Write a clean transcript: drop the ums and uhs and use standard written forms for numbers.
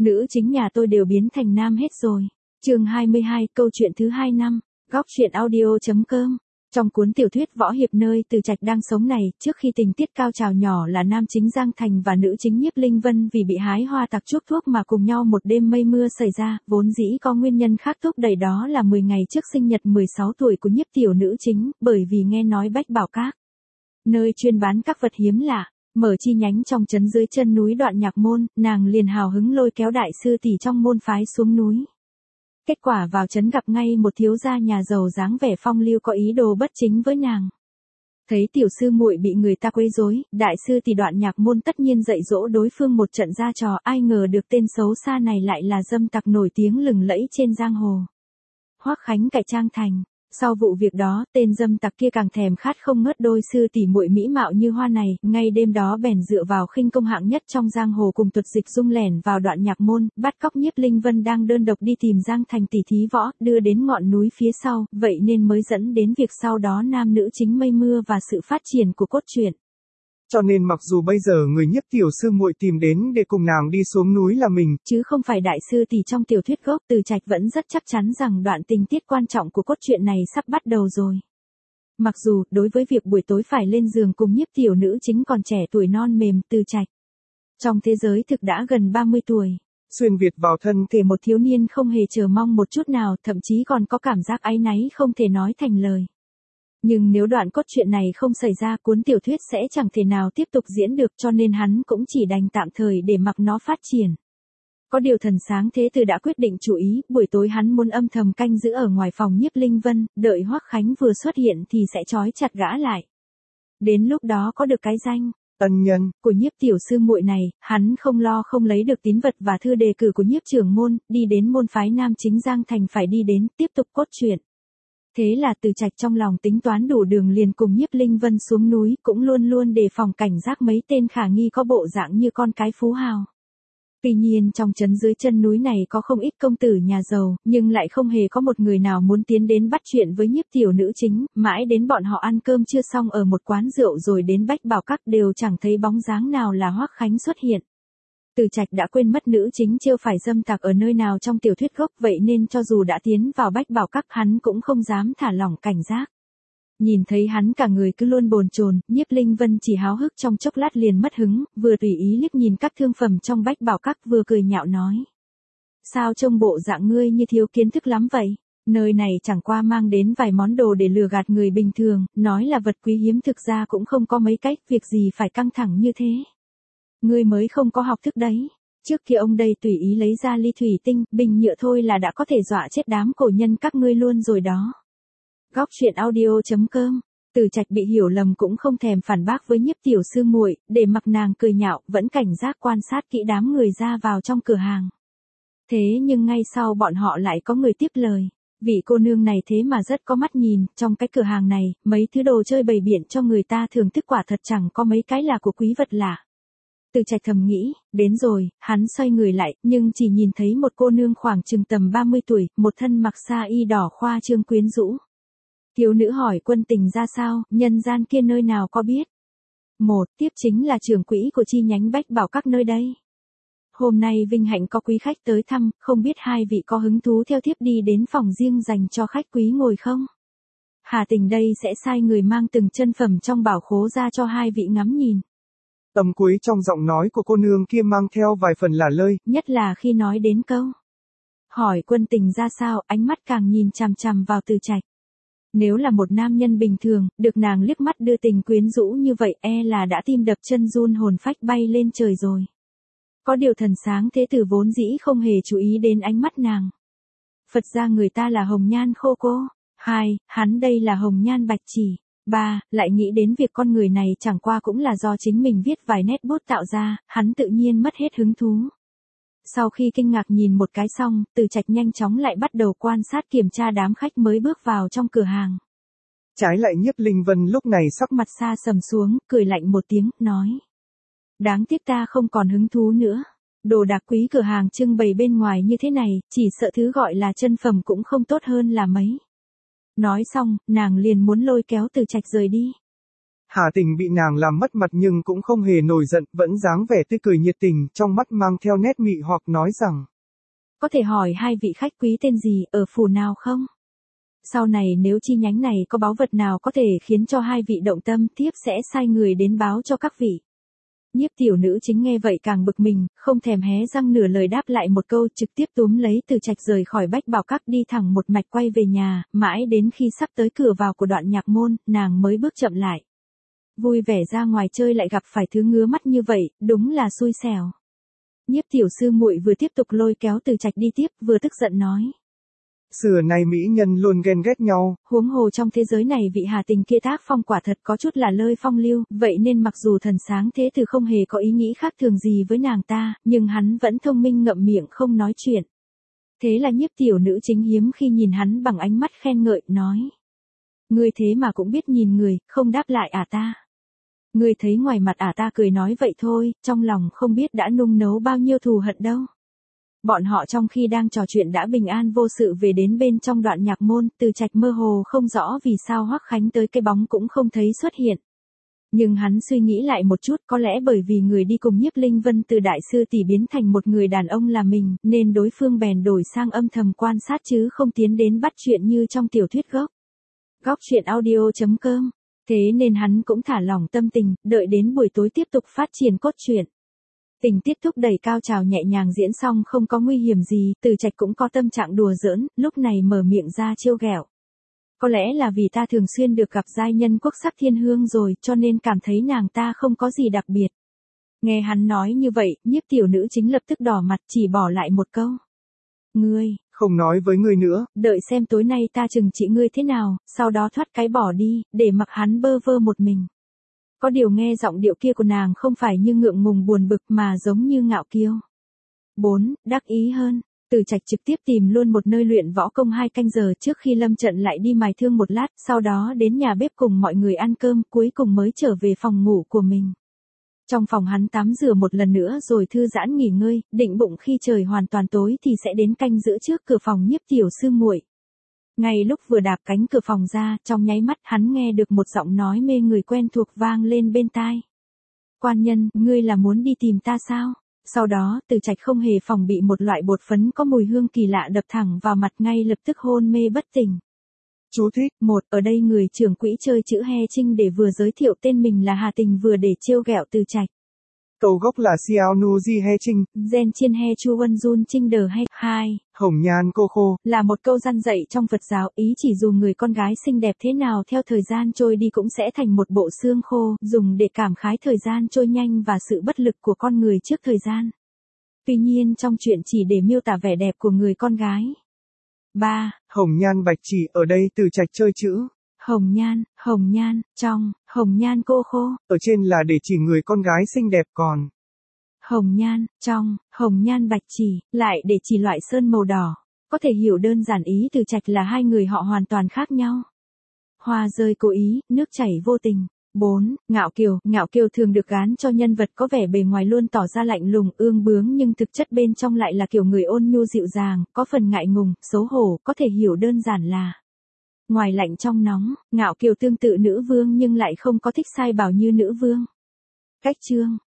Nữ chính nhà tôi đều biến thành nam hết rồi. Chương 22, câu chuyện thứ 2 năm. Góc truyện audio.com. Trong cuốn tiểu thuyết võ hiệp nơi Từ Trạch đang sống này, trước khi tình tiết cao trào nhỏ là nam chính Giang Thành và nữ chính Nhiếp Linh Vân vì bị hái hoa tặc chuốc thuốc mà cùng nhau một đêm mây mưa xảy ra, vốn dĩ có nguyên nhân khác thúc đẩy, đó là 10 ngày trước sinh nhật 16 tuổi của Nhiếp tiểu nữ chính, bởi vì nghe nói Bách Bảo Các, nơi chuyên bán các vật hiếm lạ, mở chi nhánh trong trấn dưới chân núi Đoạn Nhạc Môn, nàng liền hào hứng lôi kéo đại sư tỷ trong môn phái xuống núi. Kết quả vào trấn gặp ngay một thiếu gia nhà giàu dáng vẻ phong lưu có ý đồ bất chính với nàng. Thấy tiểu sư muội bị người ta quấy rối, đại sư tỷ Đoạn Nhạc Môn tất nhiên dạy dỗ đối phương một trận ra trò, ai ngờ được tên xấu xa này lại là dâm tặc nổi tiếng lừng lẫy trên giang hồ. Hoắc Khánh cải trang thành. Sau vụ việc đó, tên dâm tặc kia càng thèm khát không ngớt đôi sư tỷ muội mỹ mạo như hoa này, ngay đêm đó bèn dựa vào khinh công hạng nhất trong giang hồ cùng tuột dịch dung lẻn vào Đoạn Nhạc Môn, bắt cóc Nhiếp Linh Vân đang đơn độc đi tìm Giang Thành tỷ thí võ, đưa đến ngọn núi phía sau, vậy nên mới dẫn đến việc sau đó nam nữ chính mây mưa và sự phát triển của cốt truyện. Cho nên mặc dù bây giờ người Nhiếp tiểu sư muội tìm đến để cùng nàng đi xuống núi là mình, chứ không phải đại sư tỷ trong tiểu thuyết gốc, Từ Trạch vẫn rất chắc chắn rằng đoạn tình tiết quan trọng của cốt truyện này sắp bắt đầu rồi. Mặc dù, đối với việc buổi tối phải lên giường cùng Nhiếp tiểu nữ chính còn trẻ tuổi non mềm, Từ Trạch trong thế giới thực đã gần 30 tuổi. xuyên việt vào thân thể một thiếu niên không hề chờ mong một chút nào, thậm chí còn có cảm giác áy náy không thể nói thành lời. Nhưng nếu đoạn cốt truyện này không xảy ra, cuốn tiểu thuyết sẽ chẳng thể nào tiếp tục diễn được, cho nên hắn cũng chỉ đành tạm thời để mặc nó phát triển. Có điều thần sáng thế tử đã quyết định chủ ý, buổi tối hắn muốn âm thầm canh giữ ở ngoài phòng Nhiếp Linh Vân, đợi Hoắc Khánh vừa xuất hiện thì sẽ trói chặt gã lại. Đến lúc đó có được cái danh ân nhân của Nhiếp tiểu sư muội này, hắn không lo không lấy được tín vật và thư đề cử của Nhiếp trưởng môn, đi đến môn phái nam chính Giang Thành phải đi đến, tiếp tục cốt truyện. Thế là Từ Trạch trong lòng tính toán đủ đường liền cùng Nhiếp Linh Vân xuống núi, cũng luôn luôn đề phòng cảnh giác mấy tên khả nghi có bộ dạng như con cái phú hào. Tuy nhiên trong trấn dưới chân núi này có không ít công tử nhà giàu, nhưng lại không hề có một người nào muốn tiến đến bắt chuyện với Nhiếp tiểu nữ chính, mãi đến bọn họ ăn cơm chưa xong ở một quán rượu rồi đến Bách Bảo Các đều chẳng thấy bóng dáng nào là Hoắc Khánh xuất hiện. Từ Trạch đã quên mất nữ chính trêu phải dâm tặc ở nơi nào trong tiểu thuyết gốc, vậy nên cho dù đã tiến vào Bách Bảo Các hắn cũng không dám thả lỏng cảnh giác. Nhìn thấy hắn cả người cứ luôn bồn chồn, Nhiếp Linh Vân chỉ háo hức trong chốc lát liền mất hứng, vừa tùy ý liếc nhìn các thương phẩm trong Bách Bảo Các vừa cười nhạo nói. Sao trông bộ dạng ngươi như thiếu kiến thức lắm vậy? Nơi này chẳng qua mang đến vài món đồ để lừa gạt người bình thường, nói là vật quý hiếm thực ra cũng không có mấy cách, việc gì phải căng thẳng như thế. Ngươi mới không có học thức đấy. Trước kia ông đây tùy ý lấy ra ly thủy tinh, bình nhựa thôi là đã có thể dọa chết đám cổ nhân các ngươi luôn rồi đó. Góc truyện audio.com. Từ Trạch bị hiểu lầm cũng không thèm phản bác với Nhiếp tiểu sư muội, để mặc nàng cười nhạo, vẫn cảnh giác quan sát kỹ đám người ra vào trong cửa hàng. Thế nhưng ngay sau bọn họ lại có người tiếp lời. Vị cô nương này thế mà rất có mắt nhìn, trong cái cửa hàng này, mấy thứ đồ chơi bày biện cho người ta thưởng thức quả thật chẳng có mấy cái là của quý vật lạ. Từ Trạch thầm nghĩ, đến rồi, hắn xoay người lại, nhưng chỉ nhìn thấy một cô nương khoảng chừng tầm 30 tuổi, một thân mặc sa y đỏ khoa trương quyến rũ. Thiếu nữ hỏi quân tình ra sao, nhân gian kia nơi nào có biết. Tiếp chính là trưởng quỹ của chi nhánh Bách Bảo Các nơi đây. Hôm nay vinh hạnh có quý khách tới thăm, không biết hai vị có hứng thú theo thiếp đi đến phòng riêng dành cho khách quý ngồi không? Hà Tình đây sẽ sai người mang từng chân phẩm trong bảo khố ra cho hai vị ngắm nhìn. Tầm cuối trong giọng nói của cô nương kia mang theo vài phần lả lơi, nhất là khi nói đến câu hỏi quân tình ra sao, ánh mắt càng nhìn chằm chằm vào Từ Trạch. Nếu là một nam nhân bình thường, được nàng liếc mắt đưa tình quyến rũ như vậy là đã tim đập chân run hồn phách bay lên trời rồi. Có điều thần sáng thế tử vốn dĩ không hề chú ý đến ánh mắt nàng. Phật ra người ta là hồng nhan khô cô. 2, hắn đây là hồng nhan bạch chỉ. 3, lại nghĩ đến việc con người này chẳng qua cũng là do chính mình viết vài nét bút tạo ra, hắn tự nhiên mất hết hứng thú. Sau khi kinh ngạc nhìn một cái xong, Từ Trạch nhanh chóng lại bắt đầu quan sát kiểm tra đám khách mới bước vào trong cửa hàng. Trái lại Nhiếp Linh Vân lúc này sắc mặt xa sầm xuống, cười lạnh một tiếng, nói. Đáng tiếc ta không còn hứng thú nữa. Đồ đạc quý cửa hàng trưng bày bên ngoài như thế này, chỉ sợ thứ gọi là chân phẩm cũng không tốt hơn là mấy. Nói xong, nàng liền muốn lôi kéo Từ Trạch rời đi. Hà Tình bị nàng làm mất mặt nhưng cũng không hề nổi giận, vẫn dáng vẻ tươi cười nhiệt tình, trong mắt mang theo nét mị hoặc nói rằng. Có thể hỏi hai vị khách quý tên gì, ở phủ nào không? Sau này nếu chi nhánh này có báu vật nào có thể khiến cho hai vị động tâm, thiếp sẽ sai người đến báo cho các vị. Nhiếp tiểu nữ chính nghe vậy càng bực mình, không thèm hé răng nửa lời đáp lại một câu, trực tiếp túm lấy Từ Trạch rời khỏi Bách Bảo Các đi thẳng một mạch quay về nhà, mãi đến khi sắp tới cửa vào của Đoạn Nhạc Môn, nàng mới bước chậm lại. Vui vẻ ra ngoài chơi lại gặp phải thứ ngứa mắt như vậy, đúng là xui xẻo. Nhiếp tiểu sư muội vừa tiếp tục lôi kéo Từ Trạch đi tiếp, vừa tức giận nói. Xưa nay mỹ nhân luôn ghen ghét nhau. Huống hồ trong thế giới này vị Hà Tình kia tác phong quả thật có chút là lơi phong lưu, vậy nên mặc dù thần sáng thế tử không hề có ý nghĩ khác thường gì với nàng ta, nhưng hắn vẫn thông minh ngậm miệng không nói chuyện. Thế là nhiếp tiểu nữ chính hiếm khi nhìn hắn bằng ánh mắt khen ngợi, nói. Ngươi thế mà cũng biết nhìn người, không đáp lại ta. Ngươi thấy ngoài mặt ta cười nói vậy thôi, trong lòng không biết đã nung nấu bao nhiêu thù hận đâu. Bọn họ trong khi đang trò chuyện đã bình an vô sự về đến bên trong Đoạn Nhạc Môn, Từ Trạch mơ hồ không rõ vì sao Hoắc Khánh tới cái bóng cũng không thấy xuất hiện. Nhưng hắn suy nghĩ lại một chút, có lẽ bởi vì người đi cùng Nhiếp Linh Vân từ đại sư tỷ biến thành một người đàn ông là mình, nên đối phương bèn đổi sang âm thầm quan sát chứ không tiến đến bắt chuyện như trong tiểu thuyết gốc. Góc truyện audio.com. Thế nên hắn cũng thả lỏng tâm tình, đợi đến buổi tối tiếp tục phát triển cốt truyện. Tình tiết thúc đẩy cao trào nhẹ nhàng diễn xong không có nguy hiểm gì, Từ Trạch cũng có tâm trạng đùa giỡn, lúc này mở miệng ra trêu ghẹo. Có lẽ là vì ta thường xuyên được gặp giai nhân quốc sắc thiên hương rồi, cho nên cảm thấy nàng ta không có gì đặc biệt. Nghe hắn nói như vậy, nhiếp tiểu nữ chính lập tức đỏ mặt, chỉ bỏ lại một câu. Ngươi, không nói với ngươi nữa. Đợi xem tối nay ta trừng trị ngươi thế nào, sau đó thoát cái bỏ đi, để mặc hắn bơ vơ một mình. Có điều nghe giọng điệu kia của nàng không phải như ngượng ngùng buồn bực mà giống như ngạo kiêu. 4. Đắc ý hơn. Từ Trạch trực tiếp tìm luôn một nơi luyện võ công 2 canh giờ trước khi lâm trận lại đi mài thương một lát, sau đó đến nhà bếp cùng mọi người ăn cơm, cuối cùng mới trở về phòng ngủ của mình. Trong phòng hắn tắm rửa một lần nữa rồi thư giãn nghỉ ngơi, định bụng khi trời hoàn toàn tối thì sẽ đến canh giữ trước cửa phòng nhiếp tiểu sư muội. Ngay lúc vừa đạp cánh cửa phòng ra, trong nháy mắt hắn nghe được một giọng nói mê người quen thuộc vang lên bên tai. Quan nhân, ngươi là muốn đi tìm ta sao? Sau đó, Từ Trạch không hề phòng bị một loại bột phấn có mùi hương kỳ lạ đập thẳng vào mặt, ngay lập tức hôn mê bất tỉnh. Chú thích. 1. Ở đây người trưởng quỹ chơi chữ He Trinh để vừa giới thiệu tên mình là Hà Tình vừa để trêu ghẹo Từ Trạch. Câu gốc là Xiao Nu Ji He Trinh. Gen Chiên He Chu Ân Jun Trinh Đờ He. 2. Hồng nhan cô khô. Là một câu răn dạy trong Phật giáo, ý chỉ dù người con gái xinh đẹp thế nào theo thời gian trôi đi cũng sẽ thành một bộ xương khô, dùng để cảm khái thời gian trôi nhanh và sự bất lực của con người trước thời gian. Tuy nhiên trong chuyện chỉ để miêu tả vẻ đẹp của người con gái. 3. Hồng nhan bạch chỉ, ở đây Từ Trạch chơi chữ. Hồng nhan, trong, hồng nhan cô khô. Ở trên là để chỉ người con gái xinh đẹp còn. Hồng nhan, trong, hồng nhan bạch chỉ, lại để chỉ loại sơn màu đỏ. Có thể hiểu đơn giản ý Từ Trạch là hai người họ hoàn toàn khác nhau. Hoa rơi cố ý, nước chảy vô tình. 4. Ngạo kiều thường được gán cho nhân vật có vẻ bề ngoài luôn tỏ ra lạnh lùng, ương bướng nhưng thực chất bên trong lại là kiểu người ôn nhu dịu dàng, có phần ngại ngùng, xấu hổ, có thể hiểu đơn giản là ngoài lạnh trong nóng, Ngạo Kiều tương tự nữ vương nhưng lại không có thích sai bảo như nữ vương. Cách chương